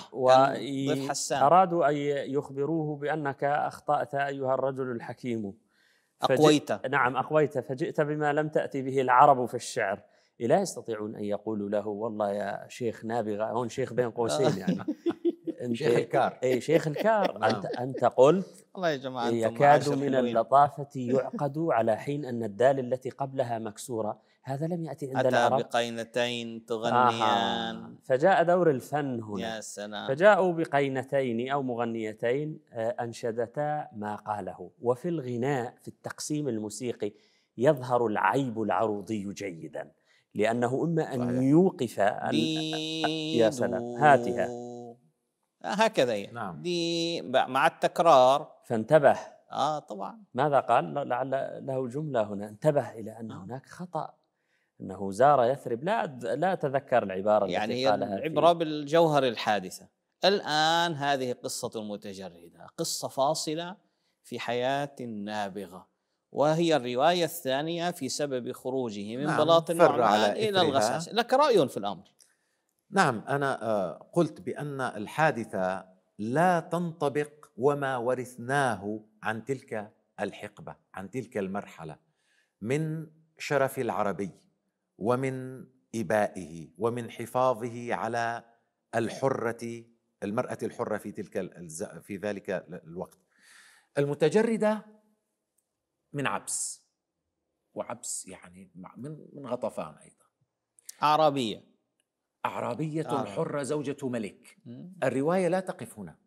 B: وأرادوا أن يخبروه بأنك أخطأت أيها الرجل الحكيم،
A: أقويت.
B: نعم أقويت، فجئت بما لم تأتي به العرب في الشعر. لا يستطيعون أن يقولوا له والله يا شيخ نابغة، هون شيخ بين قوسين يعني
C: شيخ الكار.
B: اي شيخ الكار. انت انت قلت
A: الله يا جماعه
B: يكاد من اللطافه يعقد، على حين ان الدال التي قبلها مكسوره. هذا لم ياتي عند العرب.
A: أتى بقينتين تغنيان.
B: آه. فجاء دور الفن هنا.
A: يا سلام.
B: فجاءوا بقينتين او مغنيتين انشدتا ما قاله. وفي الغناء في التقسيم الموسيقي يظهر العيب العروضي جيدا، لانه اما ان يوقف أن يا سلام هاتها
A: هكذا يعني.
C: نعم.
A: دي مع التكرار
B: فانتبه.
A: اه طبعا.
B: ماذا قال؟ لعل له جملة هنا، انتبه إلى أن هناك خطأ، أنه زار يثرب. لا لا أتذكر العبارة
A: يعني
B: التي قالها.
A: العبرة بالجوهر الحادثة. الآن هذه قصة متجردة، قصة فاصلة في حياة نابغة، وهي الرواية الثانية في سبب خروجه من
C: نعم.
A: بلاط النعمان إلى الغساس. لك رأي في الأمر؟
C: نعم، أنا قلت بأن الحادثة لا تنطبق وما ورثناه عن تلك الحقبة، عن تلك المرحلة من شرف العربي ومن إبائه ومن حفاظه على الحرة، المرأة الحرة في تلك في ذلك الوقت. المتجردة من عبس، وعبس يعني من من غطفان أيضا.
A: أعرابية
C: أعرابية
A: آه.
C: حرة زوجة ملك. الرواية لا تقف هنا.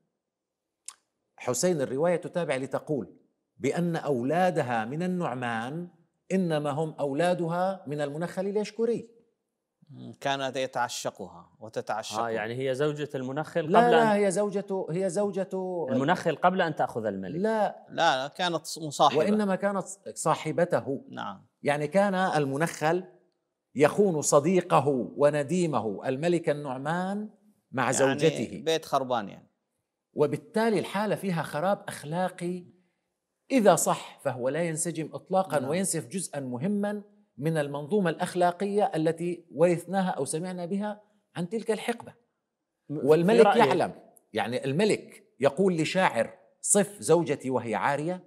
C: حسين الرواية تتابع لتقول بأن أولادها من النعمان إنما هم أولادها من المنخل اليشكري.
A: كانت يتعشقها وتتعشقها.
B: آه يعني هي زوجة المنخل قبل
C: لا لا
B: أن
C: هي زوجة هي زوجة
B: المنخل قبل أن تأخذ الملك.
C: لا
A: لا كانت مصاحبة،
C: وإنما كانت صاحبته.
A: نعم.
C: يعني كان المنخل يخون صديقه ونديمه الملك النعمان مع
A: يعني
C: زوجته.
A: بيت خربان يعني.
C: وبالتالي الحالة فيها خراب أخلاقي إذا صح، فهو لا ينسجم إطلاقا.
A: نعم.
C: وينسف جزءا مهما من المنظومة الأخلاقية التي ورثناها أو سمعنا بها عن تلك الحقبة. والملك يعلم، يعني الملك يقول لشاعر صف زوجتي وهي عارية،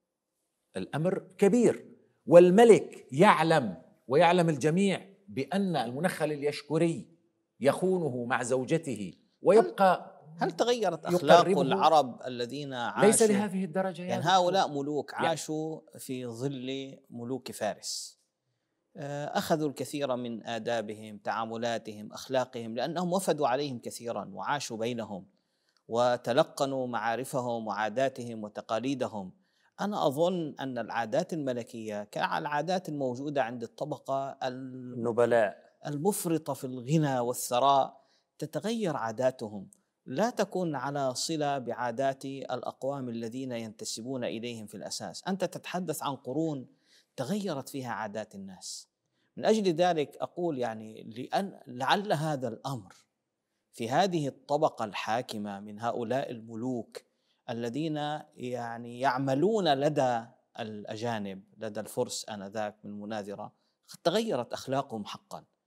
C: الأمر كبير. والملك يعلم ويعلم الجميع بأن المنخل اليشكري يخونه مع زوجته ويبقى.
A: هل تغيرت أخلاق العرب الذين عاشوا؟
C: ليس لهذه الدرجة
A: يعني هؤلاء ملوك عاشوا في ظل ملوك فارس، أخذوا الكثير من آدابهم، تعاملاتهم، أخلاقهم، لأنهم وفدوا عليهم كثيرا وعاشوا بينهم وتلقنوا معارفهم وعاداتهم وتقاليدهم. أنا أظن أن العادات الملكية كالعادات الموجودة عند الطبقة
B: النبلاء
A: المفرطة في الغنى والثراء تتغير عاداتهم، لا تكون على صلة بعادات الأقوام الذين ينتسبون إليهم في الأساس. أنت تتحدث عن قرون تغيرت فيها عادات الناس. من أجل ذلك أقول يعني لأن لعل هذا الأمر في هذه الطبقة الحاكمة من هؤلاء الملوك الذين يعني يعملون لدى الأجانب، لدى الفرس آنذاك من المناذرة، تغيرت أخلاقهم حقا.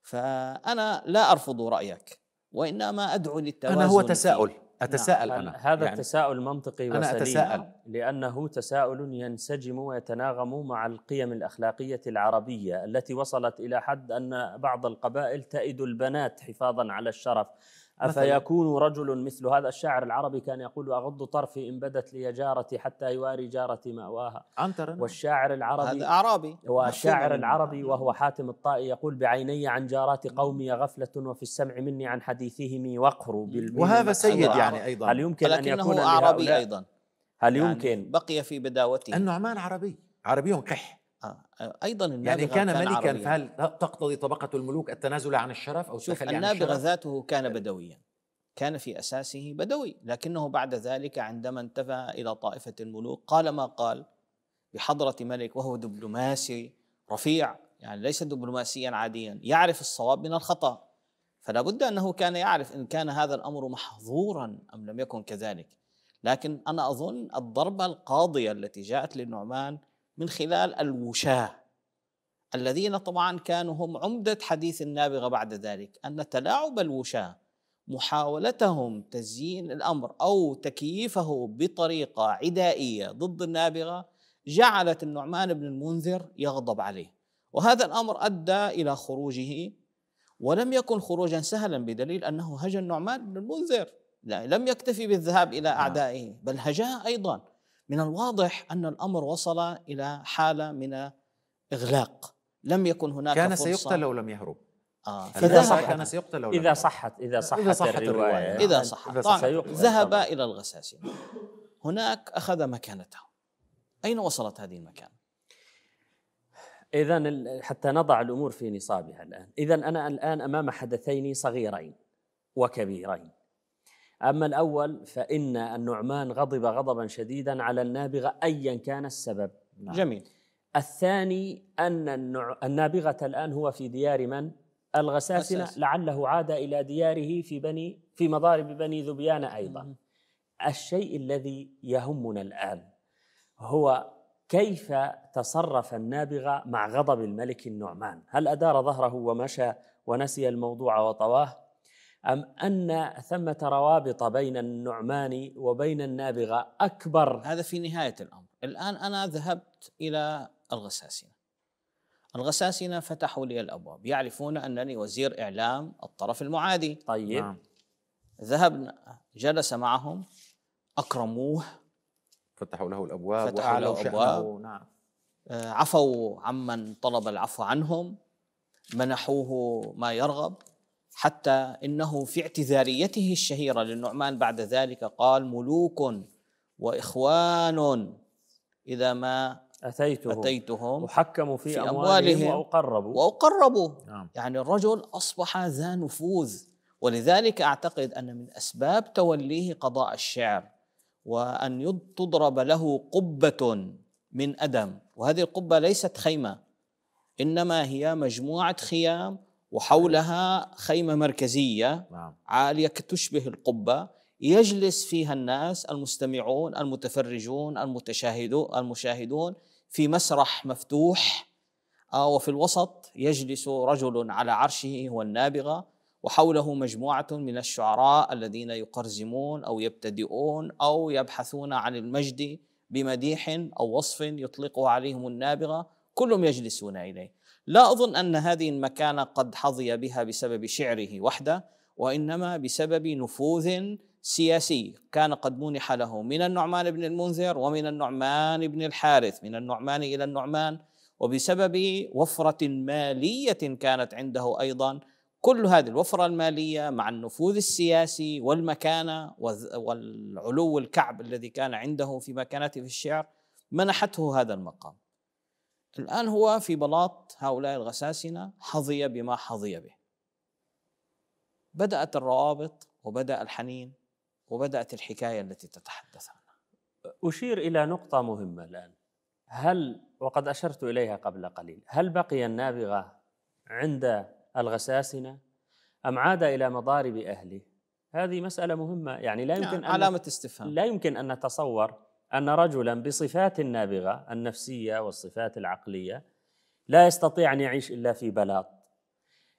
A: فأنا لا أرفض رأيك، وإنما أدعو للتوازن.
C: أنا هو تساؤل
A: فيه.
C: أتساءل
B: نعم.
C: أنا
B: هذا
C: يعني
B: التساؤل منطقي
C: أنا
B: وسليم،
C: أتساءل
B: لأنه تساؤل ينسجم ويتناغم مع القيم الأخلاقية العربية التي وصلت إلى حد أن بعض القبائل تئد البنات حفاظا على الشرف. أفيكون رجل مثل هذا؟ الشاعر العربي كان يقول: أغض طرفي إن بدت لي جارتي حتى يواري جارتي مأواها. والشاعر العربي
A: هذا أعرابي
B: والشاعر العربي وهو حاتم الطائي يقول: بعيني عن جارات قومي غفلة، وفي السمع مني عن حديثهم وقر.
C: وهذا سيد يعني أيضا.
B: هل يمكن أن يكون
A: أعرابي أيضا؟
B: هل
A: يعني
B: يمكن
A: بقي في بداوته؟
C: النعمان عربي عربي قح.
A: آه. أيضا
C: يعني كان, كان ملكا
A: عربياً.
C: فهل تقتضي طبقة الملوك التنازل عن الشرف أو
A: شوف،
C: التخلي عن
A: النابغة
C: الشرف؟
A: ذاته كان بدويا، كان في أساسه بدوي، لكنه بعد ذلك عندما انتبه إلى طائفة الملوك قال ما قال بحضرة ملك، وهو دبلوماسي رفيع، يعني ليس دبلوماسيا عاديا، يعرف الصواب من الخطأ. فلا بد أنه كان يعرف إن كان هذا الأمر محظورا أم لم يكن كذلك. لكن أنا أظن الضربة القاضية التي جاءت للنعمان من خلال الوشاة الذين طبعا كانوا هم عمدة حديث النابغة بعد ذلك، أن تلاعب الوشاة، محاولتهم تزيين الأمر أو تكييفه بطريقة عدائية ضد النابغة، جعلت النعمان بن المنذر يغضب عليه، وهذا الأمر أدى إلى خروجه. ولم يكن خروجا سهلا، بدليل أنه هجا النعمان بن المنذر، لا لم يكتفي بالذهاب إلى أعدائه بل هجاه أيضا. من الواضح أن الأمر وصل إلى حالة من إغلاق، لم يكن هناك
C: كان
A: فرصة.
C: سيقتل لو لم يهرب.
A: آه
C: إذا صح كان سيقتل لو لم
B: إذا صحت إذا صحت,
C: إذا صحت
B: الرواية,
C: الرواية.
A: إذا صحت طبعا ذهب
B: طبعا.
A: إلى الغساسنة، هناك أخذ مكانته. أين وصلت هذه المكانة؟
B: إذن حتى نضع الأمور في نصابها الآن، إذن أنا الآن أمام حدثين صغيرين وكبيرين. أما الأول فإن النعمان غضب غضبا شديدا على النابغة أيا كان السبب.
A: نعم. جميل.
B: الثاني أن النابغة الآن هو في ديار من؟ الغساسنة، أساس. لعله عاد إلى دياره في بني في مضارب بني ذبيان أيضا. م- الشيء الذي يهمنا الآن هو كيف تصرف النابغة مع غضب الملك النعمان؟ هل أدار ظهره ومشى ونسي الموضوع وطواه، أم أن ثمة روابط بين النعمان وبين النابغة أكبر؟
A: هذا في نهاية الأمر. الآن أنا ذهبت إلى الغساسنة، الغساسنة فتحوا لي الأبواب، يعرفون أنني وزير إعلام الطرف المعادي.
B: طيب. نعم.
A: ذهبنا، جلس معهم، أكرموه،
C: فتحوا له الأبواب
A: فتحوا له الأبواب.
C: نعم.
A: عفوا عمن طلب العفو عنهم، منحوه ما يرغب، حتى إنه في اعتذاريته الشهيرة للنعمان بعد ذلك قال: ملوك وإخوان إذا ما
B: أتيتهم,
A: أتيتهم
B: وحكموا في, في أموالهم, أموالهم وأقربوا,
A: وأقربوا. نعم. يعني الرجل أصبح ذا نفوذ، ولذلك أعتقد أن من أسباب توليه قضاء الشعر وأن تضرب له قبة من أدم، وهذه القبة ليست خيمة، إنما هي مجموعة خيام وحولها خيمة مركزية عالية تشبه القبة، يجلس فيها الناس المستمعون المتفرجون المتشاهدون المشاهدون في مسرح مفتوح، وفي الوسط يجلس رجل على عرشه هو النابغة، وحوله مجموعة من الشعراء الذين يقرزمون أو يبتدئون أو يبحثون عن المجد بمديح أو وصف يطلقه عليهم النابغة، كلهم يجلسون إليه. لا أظن أن هذه المكانة قد حظي بها بسبب شعره وحده، وإنما بسبب نفوذ سياسي كان قد منح له من النعمان بن المنذر ومن النعمان بن الحارث، من النعمان إلى النعمان، وبسبب وفرة مالية كانت عنده أيضا. كل هذه الوفرة المالية مع النفوذ السياسي والمكانة والعلو الكعب الذي كان عنده في مكانته في الشعر منحته هذا المقام. الآن هو في بلاط هؤلاء الغساسنة، حظي بما حظي به. بدأت الروابط وبدأ الحنين وبدأت الحكاية التي تتحدث عنها.
B: أشير إلى نقطة مهمة الآن، هل وقد أشرت إليها قبل قليل، هل بقي النابغة عند الغساسنة أم عاد إلى مضارب أهله؟ هذه مسألة مهمة، يعني لا يمكن
A: يعني علامة استفهام.
B: لا يمكن أن نتصور أن رجلا بصفات النابغة النفسية والصفات العقلية لا يستطيع أن يعيش إلا في بلاط.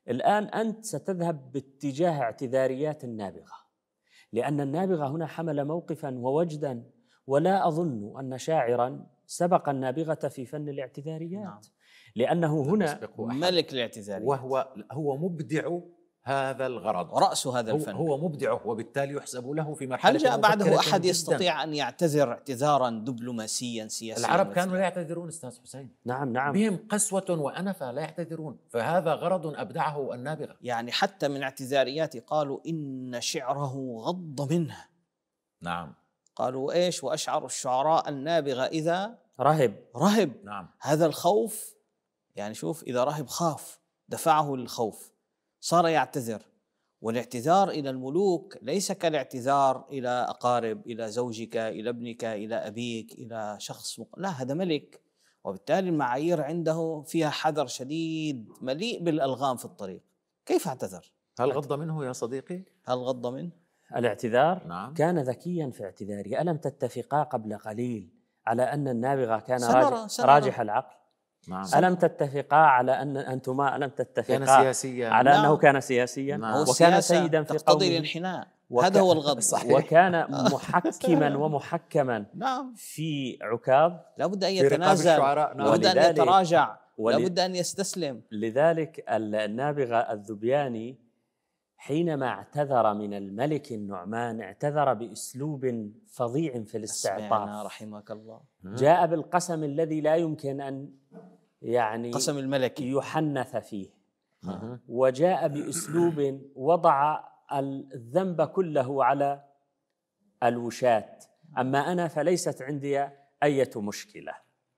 B: الآن أنت ستذهب باتجاه اعتذاريات النابغة، لأن النابغة هنا حمل موقفا ووجدا، ولا أظن أن شاعرا سبق النابغة في فن الاعتذاريات. نعم. لأنه هنا
A: ملك الاعتذاريات،
C: وهو هو مبدع هذا الغرض
A: ورأس هذا
C: هو
A: الفن،
C: هو مبدعه، وبالتالي يحسب له في مرحلة.
A: هل جاء بعده أحد
C: جداً
A: يستطيع أن يعتذر اعتذارا دبلوماسيا سياسيا؟
C: العرب كانوا لا يعتذرون أستاذ حسين.
B: نعم نعم
C: بهم قسوة وأنفة لا يعتذرون، فهذا غرض أبدعه النابغة.
A: يعني حتى من اعتذارياته قالوا إن شعره غض منه.
C: نعم.
A: قالوا إيش؟ وأشعر الشعراء النابغة إذا
B: رهب
A: رهب.
C: نعم.
A: هذا الخوف، يعني شوف، إذا رهب خاف دفعه للخوف، صار يعتذر. والاعتذار إلى الملوك ليس كالاعتذار إلى أقارب، إلى زوجك، إلى ابنك، إلى أبيك، إلى شخص مق... لا، هذا ملك، وبالتالي المعايير عنده فيها حذر شديد مليء بالألغام في الطريق. كيف اعتذر؟
C: هل غض منه يا صديقي؟
A: هل غض منه؟
B: الاعتذار.
C: نعم.
B: كان ذكيا في اعتذاره. ألم تتفقا قبل قليل على أن النابغة كان
A: سنرى
B: راجح,
A: سنرى.
B: راجح العقل؟
C: نعم.
B: ألم تتفقا على أن أنتما ألم تتفقا
C: كان سياسيا
B: على
A: نعم.
B: أنه كان سياسيا؟
C: نعم.
B: وكان سيدا في
A: تقتضي
B: قومه،
A: الانحناء،
B: وك...
A: هذا هو الغض.
B: وكان محكما ومحكما
A: نعم.
B: في عكاظ،
A: لابد أن
C: في رقاب
A: يتنازل،
C: الشعراء. نعم.
A: لابد أن
B: ولذلك-
A: يتراجع،
B: ول-
A: لابد أن يستسلم.
B: لذلك النابغة الذبياني حينما اعتذر من الملك النعمان اعتذر بأسلوب فظيع في
A: اسمعنا
B: الاستعطاف،
A: رحمك الله.
B: جاء بالقسم الذي لا يمكن أن يعني
A: قسم الملكي
B: يحنث فيه،
C: مه.
B: وجاء بأسلوب وضع الذنب كله على الوشاة. أما أنا فليست عندي أي مشكلة.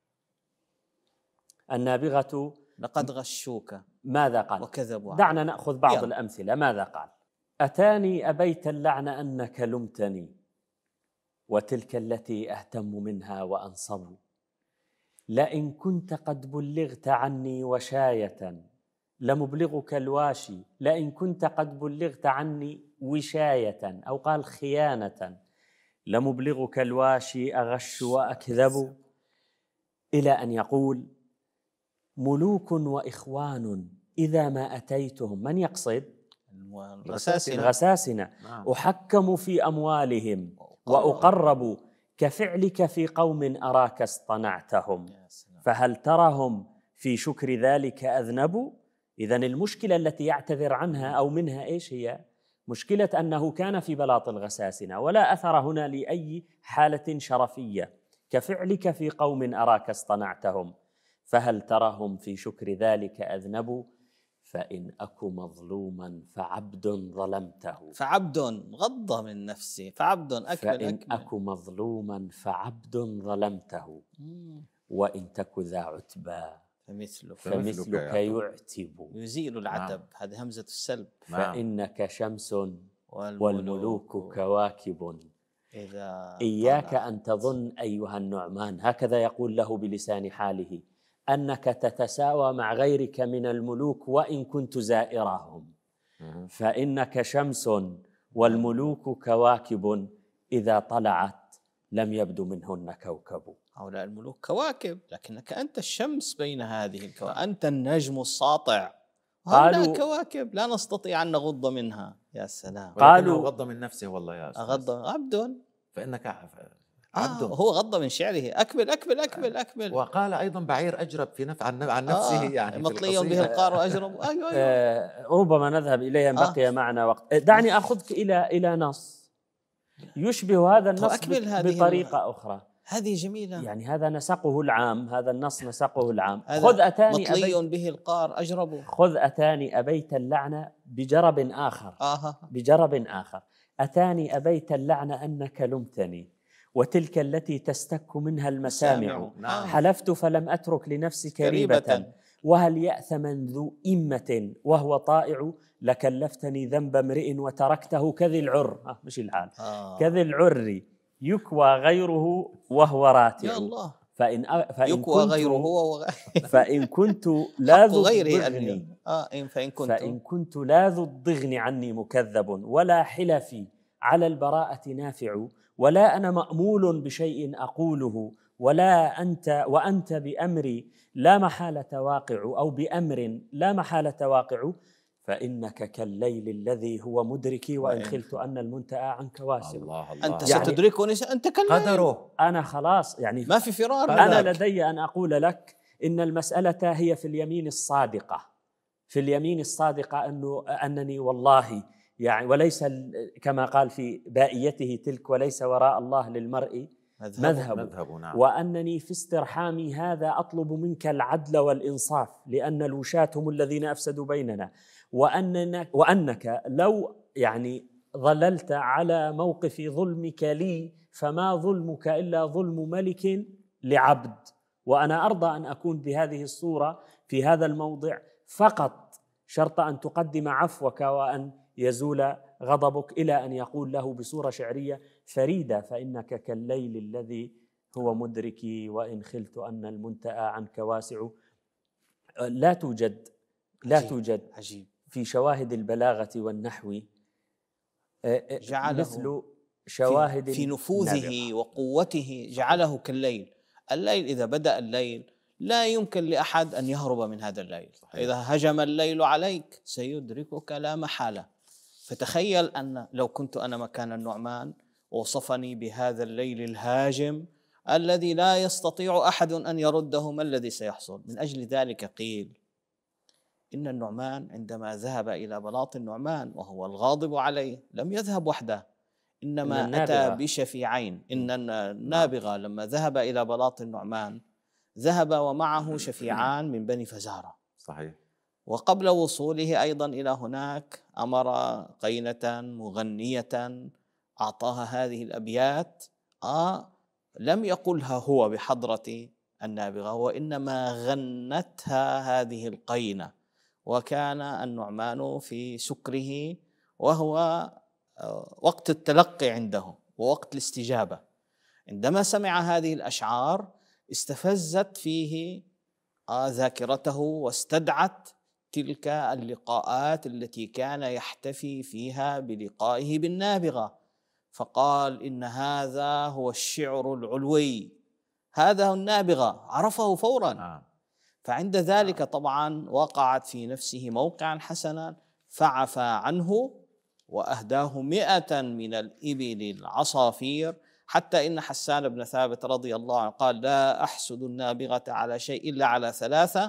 B: النابغة
A: لقد غشوك
B: ماذا قال؟
A: وكذبوا.
B: دعنا نأخذ بعض
A: يلا.
B: الأمثلة. ماذا قال؟ أتاني أبيت اللعن أنك لمتني، وتلك التي أهتم منها وأنصب. لئن كنت قد بلغت عني وشاية لمبلغك الواشي، لئن كنت قد بلغت عني وشاية، أو قال خيانة، لمبلغك الواشي أغش وأكذب. إلى أن يقول ملوك وإخوان إذا ما أتيتهم، من يقصد؟
A: الغساسنة.
B: الغساسنة.
C: نعم.
B: أحكم في أموالهم وأقرب كفعلك في قوم أراك اصطنعتهم، فهل ترهم في شكر ذلك أذنبوا؟ إذن المشكلة التي يعتذر عنها أو منها إيش هي؟ مشكلة أنه كان في بلاط الغساسنة، ولا أثر هنا لأي حالة شرفية. كفعلك في قوم أراك اصطنعتهم، فهل ترهم في شكر ذلك أذنبوا؟ فإن أك مظلوما فعبد ظلمته،
A: فعبد غض من نفسه، فعبد أكمل
B: فإن
A: أكمل.
B: أك مظلوما فعبد ظلمته، وإن تك ذا عتبى
A: فمثلك
B: فمثلك يعتب.
A: يزيل العتب. هذه همزة السلب.
C: نعم.
B: فإنك شمس
A: والملوك,
B: والملوك كواكب.
A: إذا
B: إياك
A: طلع.
B: أن تظن أيها النعمان، هكذا يقول له بلسان حاله، أنك تتساوى مع غيرك من الملوك وإن كنت زائرهم.
C: مه.
B: فإنك شمس والملوك كواكب، إذا طلعت لم يبدو منهن كوكب.
A: هؤلاء الملوك كواكب، لكنك أنت الشمس بين هذه الكواكب، أنت النجم الساطع. هؤلاء
B: قالوا
A: كواكب لا نستطيع أن نغض منها. يا سلام.
B: قالوا
C: غض من نفسه والله يا أستاذ.
A: أغض عبد.
C: فإنك
A: عبد.
C: عبد.
A: آه هو غض من شعره. أكمل أكمل أكمل أكمل.
C: وقال أيضا بعير أجرب في نف... عن عن نفسه.
A: آه
C: يعني
A: مطلي به القار أجرب. أيوة أيوة.
B: آه ربما نذهب إليها إن بقي
A: آه.
B: معنا وقت. دعني أخذك إلى إلى نص يشبه هذا النص بطريقة أخرى.
A: هذه جميلة.
B: يعني هذا نسقه العام، هذا النص نسقه العام. خذ أتاني
A: مطلي
B: أبيت
A: به القار أجرب.
B: خذ أتاني أبيت اللعنة بجرب آخر.
A: آه.
B: بجرب آخر. أتاني أبيت اللعنة أنك لمتني، وتلك التي تستك منها المسامع.
C: نعم.
B: حلفت فلم أترك لنفسي كريبة, كريبة. وهل يأث من ذو إمة وهو طائع؟ لكلفتني ذنب امرئ وتركته كذي العر. آه مش الحال. آه. كذي العر يكوى غيره وهو راتع.
A: يا الله.
B: فإن فإن
A: يكوى غيره هو وغ...
B: فإن كنت لا ذو
A: الضغن آه فإن كنت
B: فإن كنت لا ذو الضغن عني مكذب، ولا حلفي على البراءة نافع، ولا أنا مأمول بشيء أقوله، ولا أنت وأنت بأمري لا محالة واقع، أو بأمر لا محالة واقع، فإنك كالليل الذي هو مدركي وإن خلت أن المنتهى عنك واسع.
C: الله الله.
A: أنت يعني ستدركني، أنت كالليل،
C: قدره.
B: أنا خلاص يعني
A: ما في فرار.
B: أنا لدي أن أقول لك إن المسألة هي في اليمين الصادقة، في اليمين الصادقة أنه أنني والله يعني، وليس كما قال في بائيته تلك، وليس وراء الله للمرء مذهب, مذهب نعم. وأنني في استرحامي هذا أطلب منك العدل والإنصاف، لأن الوشاة هم الذين أفسدوا بيننا، وأنك, وأنك لو يعني ظللت على موقف ظلمك لي فما ظلمك إلا ظلم ملك لعبد، وأنا أرضى أن أكون بهذه الصورة في هذا الموضع فقط، شرط أن تقدم عفوك وأن يزول غضبك، إلى أن يقول له بصورة شعرية فريدة: فإنك كالليل الذي هو مدركي وإن خلت أن المنتهى عنك واسع. لا توجد لا
A: عجيب
B: توجد
A: عجيب
B: في شواهد البلاغة والنحو مثل شواهد
A: في, في نفوذه النابغة وقوته، جعله كالليل. الليل إذا بدأ الليل لا يمكن لأحد أن يهرب من هذا الليل. صحيح. إذا هجم الليل عليك سيدركك لا محالة. فتخيل أن لو كنت أنا مكان النعمان وصفني بهذا الليل الهاجم الذي لا يستطيع أحد أن يرده، ما الذي سيحصل؟ من أجل ذلك قيل إن النعمان عندما ذهب إلى بلاط النعمان وهو الغاضب عليه لم يذهب وحده، إنما إن أتى بشفيعين. إن النابغة لما ذهب إلى بلاط النعمان ذهب ومعه شفيعان من بني فزارة.
C: صحيح.
A: وقبل وصوله أيضا إلى هناك أمر قينة مغنية أعطاها هذه الأبيات، آه لم يقلها هو بحضرة النابغة، وإنما غنتها هذه القينة، وكان النعمان في سكره وهو وقت التلقي عنده ووقت الاستجابة. عندما سمع هذه الأشعار استفزت فيه ذاكرته واستدعت تلك اللقاءات التي كان يحتفي فيها بلقائه بالنابغة، فقال: إن هذا هو الشعر العلوي، هذا هو النابغة، عرفه فورا. فعند ذلك طبعا وقعت في نفسه موقعا حسنا فعفى عنه وأهداه مئة من الإبل العصافير، حتى إن حسان بن ثابت رضي الله عنه قال: لا أحسد النابغة على شيء إلا على ثلاثة.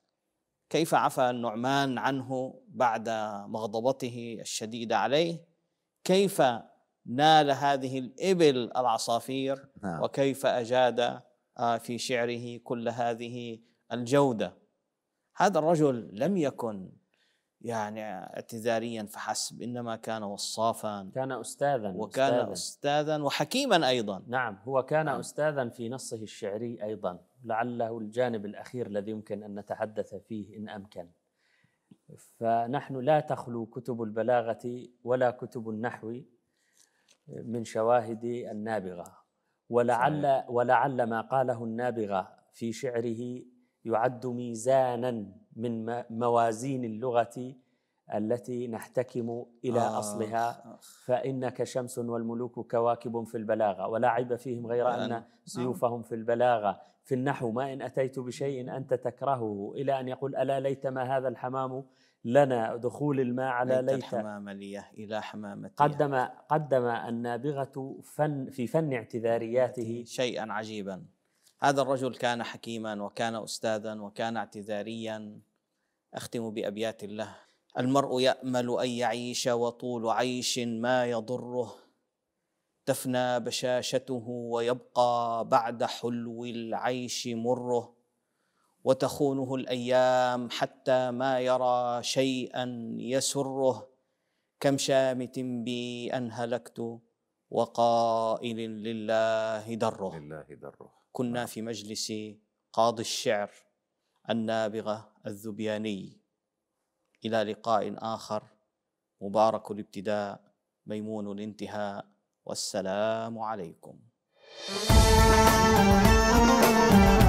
A: كيف عفى النعمان عنه بعد مغضبته الشديدة عليه؟ كيف نال هذه الإبل العصافير؟ وكيف أجاد في شعره كل هذه الجودة؟ هذا الرجل لم يكن يعني اعتذاريا فحسب، إنما كان وصافا،
B: كان أستاذا
A: وكان أستاذا, أستاذا وحكيما أيضا.
B: نعم، هو كان نعم. أستاذا في نصه الشعري أيضا، لعله الجانب الأخير الذي يمكن أن نتحدث فيه إن أمكن. فنحن لا تخلو كتب البلاغة ولا كتب النحو من شواهد النابغة، ولعل, ولعل ما قاله النابغة في شعره يعد ميزانا من موازين اللغة التي نحتكم إلى آه أصلها. فإنك شمس والملوك كواكب في البلاغة، ولا عيب فيهم غير أن سيوفهم في البلاغة. في النحو: ما إن أتيت بشيء أنت تكرهه، إلى أن يقول: ألا ليتما هذا الحمام لنا، دخول الماء على ليت, ليت
A: الحمام ليه إلى حمامتي.
B: قدم قدم النابغة فن في فن اعتذارياته
A: شيئا عجيبا. هذا الرجل كان حكيما وكان أستاذا وكان اعتذاريا. أختم بأبيات الله: المرء يأمل أن يعيش وطول عيش ما يضره، تفنى بشاشته ويبقى بعد حلو العيش مره، وتخونه الأيام حتى ما يرى شيئا يسره، كم شامت بي أن هلكت وقائل لله دره.
C: لله دره.
A: كنا في مجلس قاضي الشعر النابغة الذبياني. إلى لقاء آخر، مبارك الابتداء ميمون الانتهاء، والسلام عليكم.